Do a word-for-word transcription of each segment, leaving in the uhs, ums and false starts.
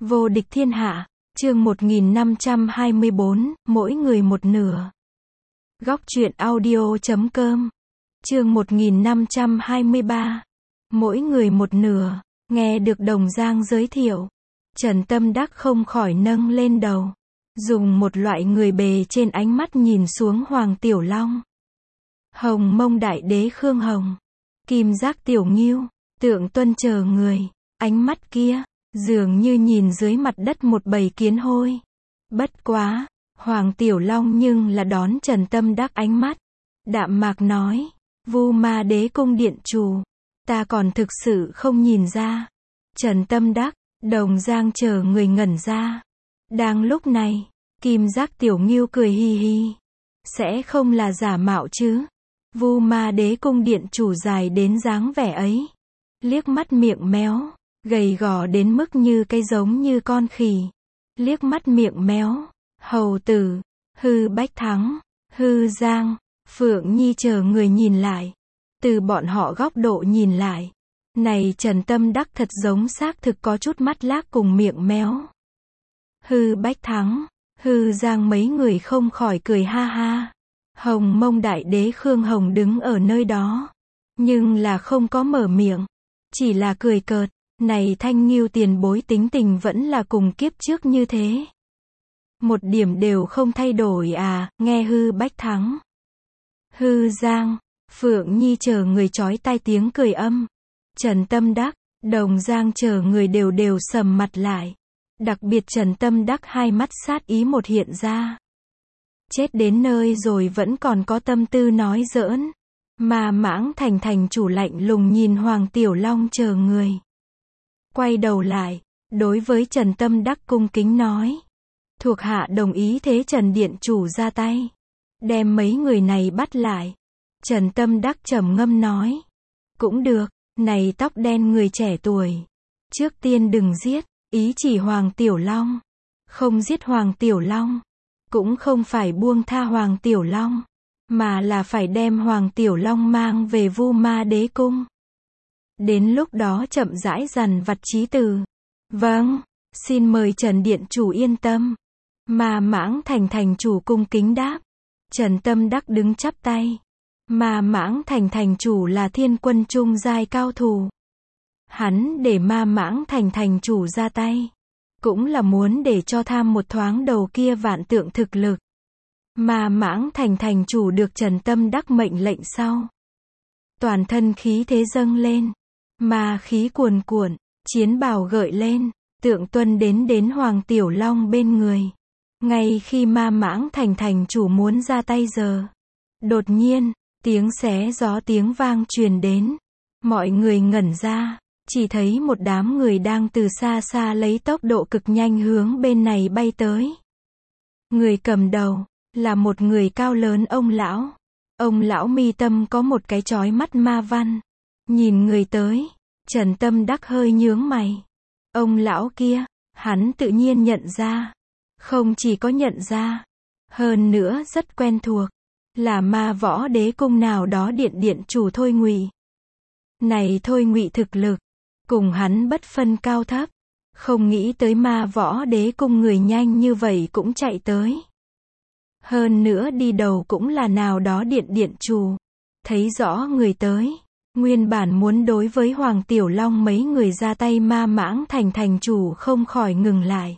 Vô địch thiên hạ, chương một nghìn năm trăm hai mươi bốn, mỗi người một nửa. Góc truyện audio chấm com, chương một nghìn năm trăm hai mươi ba, mỗi người một nửa. Nghe được Đồng Giang giới thiệu, Trần Tâm Đắc không khỏi nâng lên đầu, dùng một loại người bề trên ánh mắt nhìn xuống Hoàng Tiểu Long, Hồng Mông Đại Đế Khương Hồng, Kim Giác Tiểu Ngưu, Tượng Tuân chờ người, ánh mắt kia dường như nhìn dưới mặt đất một bầy kiến hôi. Bất quá, Hoàng Tiểu Long nhưng là đón Trần Tâm Đắc ánh mắt, đạm mạc nói, Vu Ma Đế cung điện chủ, ta còn thực sự không nhìn ra. Trần Tâm Đắc, Đồng Giang chờ người ngẩn ra. Đang lúc này, Kim Giác Tiểu Ngưu cười hi hi, sẽ không là giả mạo chứ? Vu Ma Đế cung điện chủ dài đến dáng vẻ ấy, liếc mắt miệng méo, gầy gò đến mức như cái giống như con khỉ. Liếc mắt miệng méo, hầu tử, Hư Bách Thắng, Hư Giang, Phượng Nhi chờ người nhìn lại. Từ bọn họ góc độ nhìn lại, này Trần Tâm Đắc thật giống xác thực có chút mắt lác cùng miệng méo. Hư Bách Thắng, Hư Giang mấy người không khỏi cười ha ha. Hồng Mông Đại Đế Khương Hồng đứng ở nơi đó, nhưng là không có mở miệng, chỉ là cười cợt. Này Thanh Ngưu tiền bối tính tình vẫn là cùng kiếp trước như thế, một điểm đều không thay đổi à? Nghe Hư Bách Thắng, Hư Giang, Phượng Nhi chờ người chói tai tiếng cười âm, Trần Tâm Đắc, Đồng Giang chờ người đều đều sầm mặt lại. Đặc biệt Trần Tâm Đắc hai mắt sát ý một hiện ra. Chết đến nơi rồi vẫn còn có tâm tư nói giỡn. Mà Mãng Thành thành chủ lạnh lùng nhìn Hoàng Tiểu Long chờ người, quay đầu lại, đối với Trần Tâm Đắc cung kính nói, thuộc hạ đồng ý thế Trần điện chủ ra tay, đem mấy người này bắt lại. Trần Tâm Đắc trầm ngâm nói, cũng được, này tóc đen người trẻ tuổi, trước tiên đừng giết. Ý chỉ Hoàng Tiểu Long, không giết Hoàng Tiểu Long, cũng không phải buông tha Hoàng Tiểu Long, mà là phải đem Hoàng Tiểu Long mang về Vu Ma Đế cung. Đến lúc đó chậm rãi dằn vặt chí từ. Vâng, xin mời Trần điện chủ yên tâm. Mà Mãng Thành thành chủ cung kính đáp. Trần Tâm Đắc đứng chắp tay. Mà Mãng Thành thành chủ là thiên quân trung giai cao thủ. Hắn để Ma Mãng Thành thành chủ ra tay, cũng là muốn để cho tham một thoáng đầu kia vạn tượng thực lực. Ma Mãng Thành thành chủ được Trần Tâm Đắc mệnh lệnh sau, toàn thân khí thế dâng lên, ma khí cuồn cuộn, chiến bào gợi lên, Tượng Tuân đến đến Hoàng Tiểu Long bên người. Ngay khi Ma Mãng Thành thành chủ muốn ra tay giờ, đột nhiên, tiếng xé gió tiếng vang truyền đến. Mọi người ngẩn ra, chỉ thấy một đám người đang từ xa xa lấy tốc độ cực nhanh hướng bên này bay tới. Người cầm đầu là một người cao lớn ông lão. Ông lão mi tâm có một cái chói mắt ma văn. Nhìn người tới, Trần Tâm Đắc hơi nhướng mày. Ông lão kia, hắn tự nhiên nhận ra. Không chỉ có nhận ra, hơn nữa rất quen thuộc, là Ma Võ Đế cung nào đó điện điện chủ Thôi Ngụy. Này Thôi Ngụy thực lực, cùng hắn bất phân cao thấp. Không nghĩ tới Ma Võ Đế cung người nhanh như vậy cũng chạy tới. Hơn nữa đi đầu cũng là nào đó điện điện chủ. Thấy rõ người tới, nguyên bản muốn đối với Hoàng Tiểu Long mấy người ra tay Ma Mãng Thành thành chủ không khỏi ngừng lại.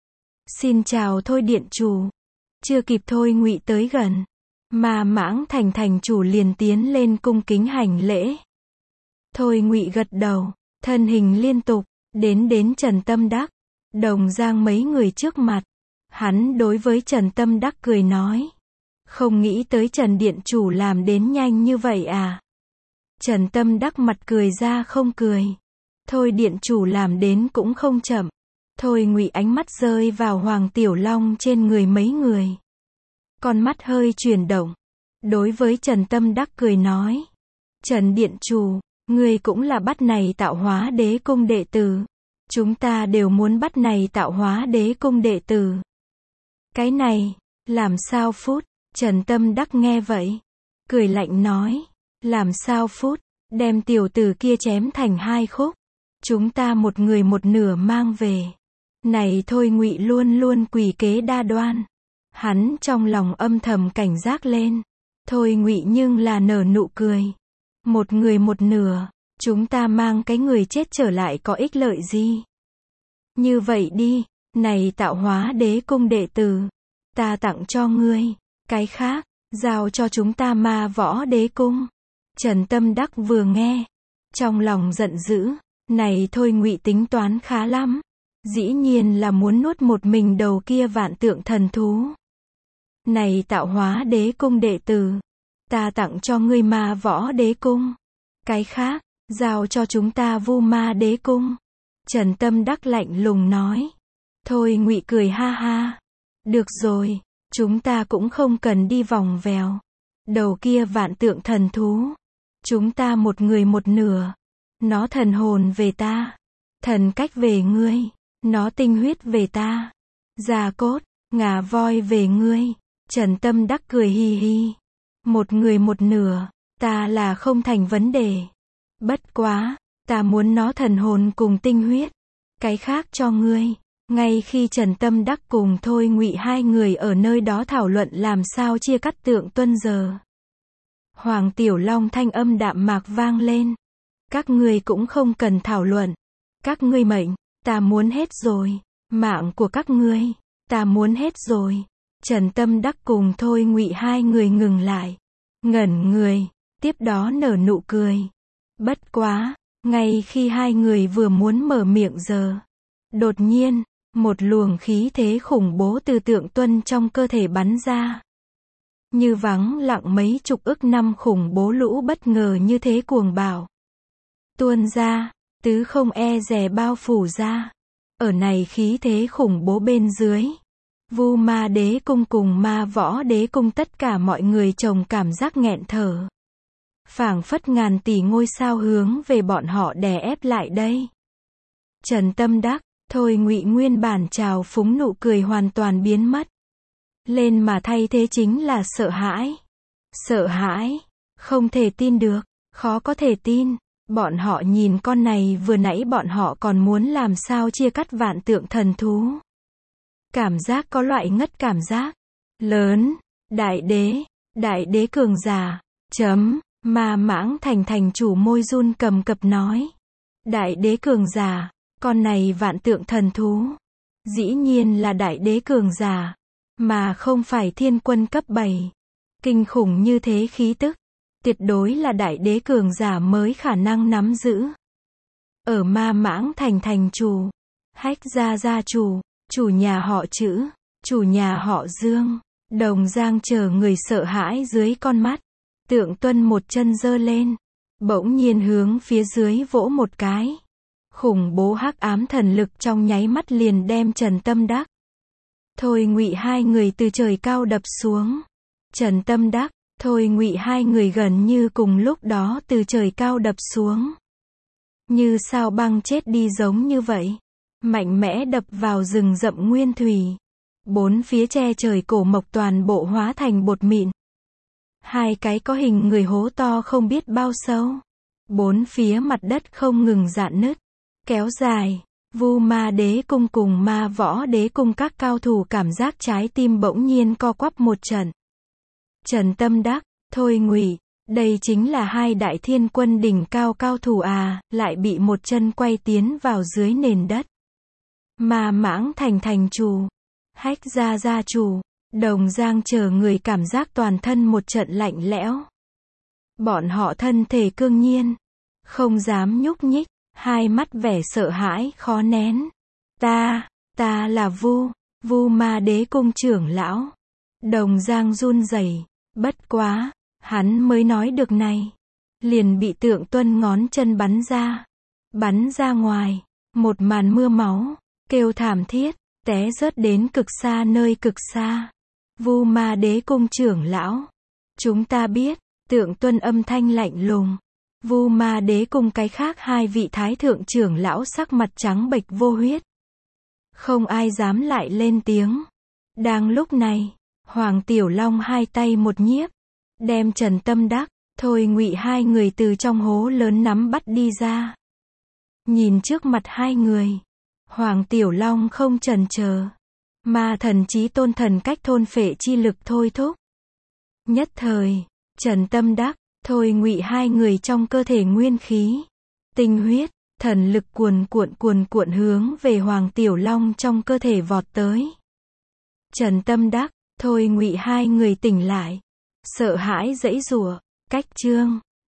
Xin chào Thôi điện chủ. Chưa kịp Thôi Ngụy tới gần, Ma Mãng Thành thành chủ liền tiến lên cung kính hành lễ. Thôi Ngụy gật đầu, thân hình liên tục, đến đến Trần Tâm Đắc, Đồng Giang mấy người trước mặt. Hắn đối với Trần Tâm Đắc cười nói, không nghĩ tới Trần điện chủ làm đến nhanh như vậy à? Trần Tâm Đắc mặt cười ra không cười. Thôi điện chủ làm đến cũng không chậm. Thôi Ngụy ánh mắt rơi vào Hoàng Tiểu Long trên người mấy người, con mắt hơi chuyển động, đối với Trần Tâm Đắc cười nói, Trần điện chủ, ngươi cũng là bắt này Tạo Hóa Đế cung đệ tử. Chúng ta đều muốn bắt này Tạo Hóa Đế cung đệ tử. Cái này, làm sao phút? Trần Tâm Đắc nghe vậy, cười lạnh nói, làm sao phút, đem tiểu tử kia chém thành hai khúc. Chúng ta một người một nửa mang về. Này thôi Ngụy luôn luôn quỷ kế đa đoan. Hắn trong lòng âm thầm cảnh giác lên. Thôi Ngụy nhưng là nở nụ cười. Một người một nửa, chúng ta mang cái người chết trở lại có ích lợi gì? Như vậy đi, này Tạo Hóa Đế Cung đệ tử, ta tặng cho ngươi, cái khác, giao cho chúng ta Ma Võ Đế Cung. Trần Tâm Đắc vừa nghe, trong lòng giận dữ, này thôi Ngụy tính toán khá lắm. Dĩ nhiên là muốn nuốt một mình đầu kia vạn tượng thần thú. Này Tạo Hóa Đế Cung đệ tử, ta tặng cho ngươi Ma Võ Đế Cung. Cái khác, giao cho chúng ta Vu Ma Đế Cung. Trần Tâm Đắc lạnh lùng nói. Thôi Ngụy cười ha ha. Được rồi, chúng ta cũng không cần đi vòng vèo. Đầu kia vạn tượng thần thú. Chúng ta một người một nửa. Nó thần hồn về ta. Thần cách về ngươi. Nó tinh huyết về ta. Già cốt, ngà voi về ngươi. Trần Tâm Đắc cười hi hi. Một người một nửa, ta là không thành vấn đề. Bất quá, ta muốn nó thần hồn cùng tinh huyết. Cái khác cho ngươi. Ngay khi Trần Tâm Đắc cùng Thôi Ngụy hai người ở nơi đó thảo luận làm sao chia cắt Tượng Tuân giờ. Hoàng Tiểu Long thanh âm đạm mạc vang lên. Các ngươi cũng không cần thảo luận. Các ngươi mệnh, ta muốn hết rồi. Mạng của các ngươi, ta muốn hết rồi. Trần Tâm Đắc cùng Thôi Ngụy hai người ngừng lại. Ngẩn người, tiếp đó nở nụ cười. Bất quá, ngay khi hai người vừa muốn mở miệng giờ. Đột nhiên, một luồng khí thế khủng bố từ Tượng Tuân trong cơ thể bắn ra. Như vắng lặng mấy chục ức năm khủng bố lũ bất ngờ như thế cuồng bạo. Tuôn ra, tứ không e dè bao phủ ra. Ở này khí thế khủng bố bên dưới. Vu Ma Đế Cung cùng Ma Võ Đế Cung tất cả mọi người trông cảm giác nghẹn thở. Phảng phất ngàn tỷ ngôi sao hướng về bọn họ đè ép lại đây. Trần Tâm Đắc, Thôi Ngụy nguyên bản trào phúng nụ cười hoàn toàn biến mất. Lên mà thay thế chính là sợ hãi. Sợ hãi, không thể tin được, khó có thể tin. Bọn họ nhìn con này vừa nãy bọn họ còn muốn làm sao chia cắt vạn tượng thần thú. Cảm giác có loại ngất cảm giác. Lớn, đại đế, đại đế cường giả, chấm, Ma Mãng Thành thành chủ môi run cầm cập nói. Đại đế cường giả, con này vạn tượng thần thú. Dĩ nhiên là đại đế cường giả, mà không phải thiên quân cấp bảy. Kinh khủng như thế khí tức, tuyệt đối là đại đế cường giả mới khả năng nắm giữ. Ở Ma Mãng Thành thành chủ, Hách gia gia chủ, chủ nhà họ Chữ, chủ nhà họ Dương, Đồng Giang chờ người sợ hãi dưới con mắt. Tượng Tuân một chân giơ lên, bỗng nhiên hướng phía dưới vỗ một cái. Khủng bố hắc ám thần lực trong nháy mắt liền đem Trần Tâm Đắc, Thôi Ngụy hai người từ trời cao đập xuống. Trần Tâm Đắc, Thôi Ngụy hai người gần như cùng lúc đó từ trời cao đập xuống. Như sao băng chết đi giống như vậy. Mạnh mẽ đập vào rừng rậm nguyên thủy. Bốn phía che trời cổ mộc toàn bộ hóa thành bột mịn. Hai cái có hình người hố to không biết bao sâu. Bốn phía mặt đất không ngừng rạn nứt, kéo dài. Vu Ma Đế Cung cùng Ma Võ Đế Cung các cao thủ cảm giác trái tim bỗng nhiên co quắp một trận. Trần Tâm Đắc, Thôi Ngụy, đây chính là hai đại thiên quân đỉnh cao cao thủ à, lại bị một chân quay tiến vào dưới nền đất. Ma Mãng Thành thành chủ, Hách gia gia chủ, Đồng Giang chờ người cảm giác toàn thân một trận lạnh lẽo. Bọn họ thân thể cương nhiên, không dám nhúc nhích, hai mắt vẻ sợ hãi khó nén. Ta, ta là Vu, Vu Ma Đế Cung trưởng lão. Đồng Giang run rẩy, bất quá, hắn mới nói được này, liền bị Tượng Tuân ngón chân bắn ra, bắn ra ngoài, một màn mưa máu, kêu thảm thiết, té rớt đến cực xa nơi cực xa. Vu Ma Đế Cung trưởng lão, chúng ta biết. Tượng Tuân âm thanh lạnh lùng. Vu Ma Đế Cung cái khác hai vị thái thượng trưởng lão sắc mặt trắng bệch vô huyết. Không ai dám lại lên tiếng. Đang lúc này, Hoàng Tiểu Long hai tay một nhiếp, đem Trần Tâm Đắc, Thôi Ngụy hai người từ trong hố lớn nắm bắt đi ra. Nhìn trước mặt hai người, Hoàng Tiểu Long không chần chờ. Ma thần chí tôn thần cách thôn phệ chi lực thôi thúc. Nhất thời, Trần Tâm Đắc, Thôi Ngụy hai người trong cơ thể nguyên khí, tinh huyết, thần lực cuồn cuộn cuồn cuộn hướng về Hoàng Tiểu Long trong cơ thể vọt tới. Trần Tâm Đắc, Thôi Ngụy hai người tỉnh lại, sợ hãi giãy giụa, cách chương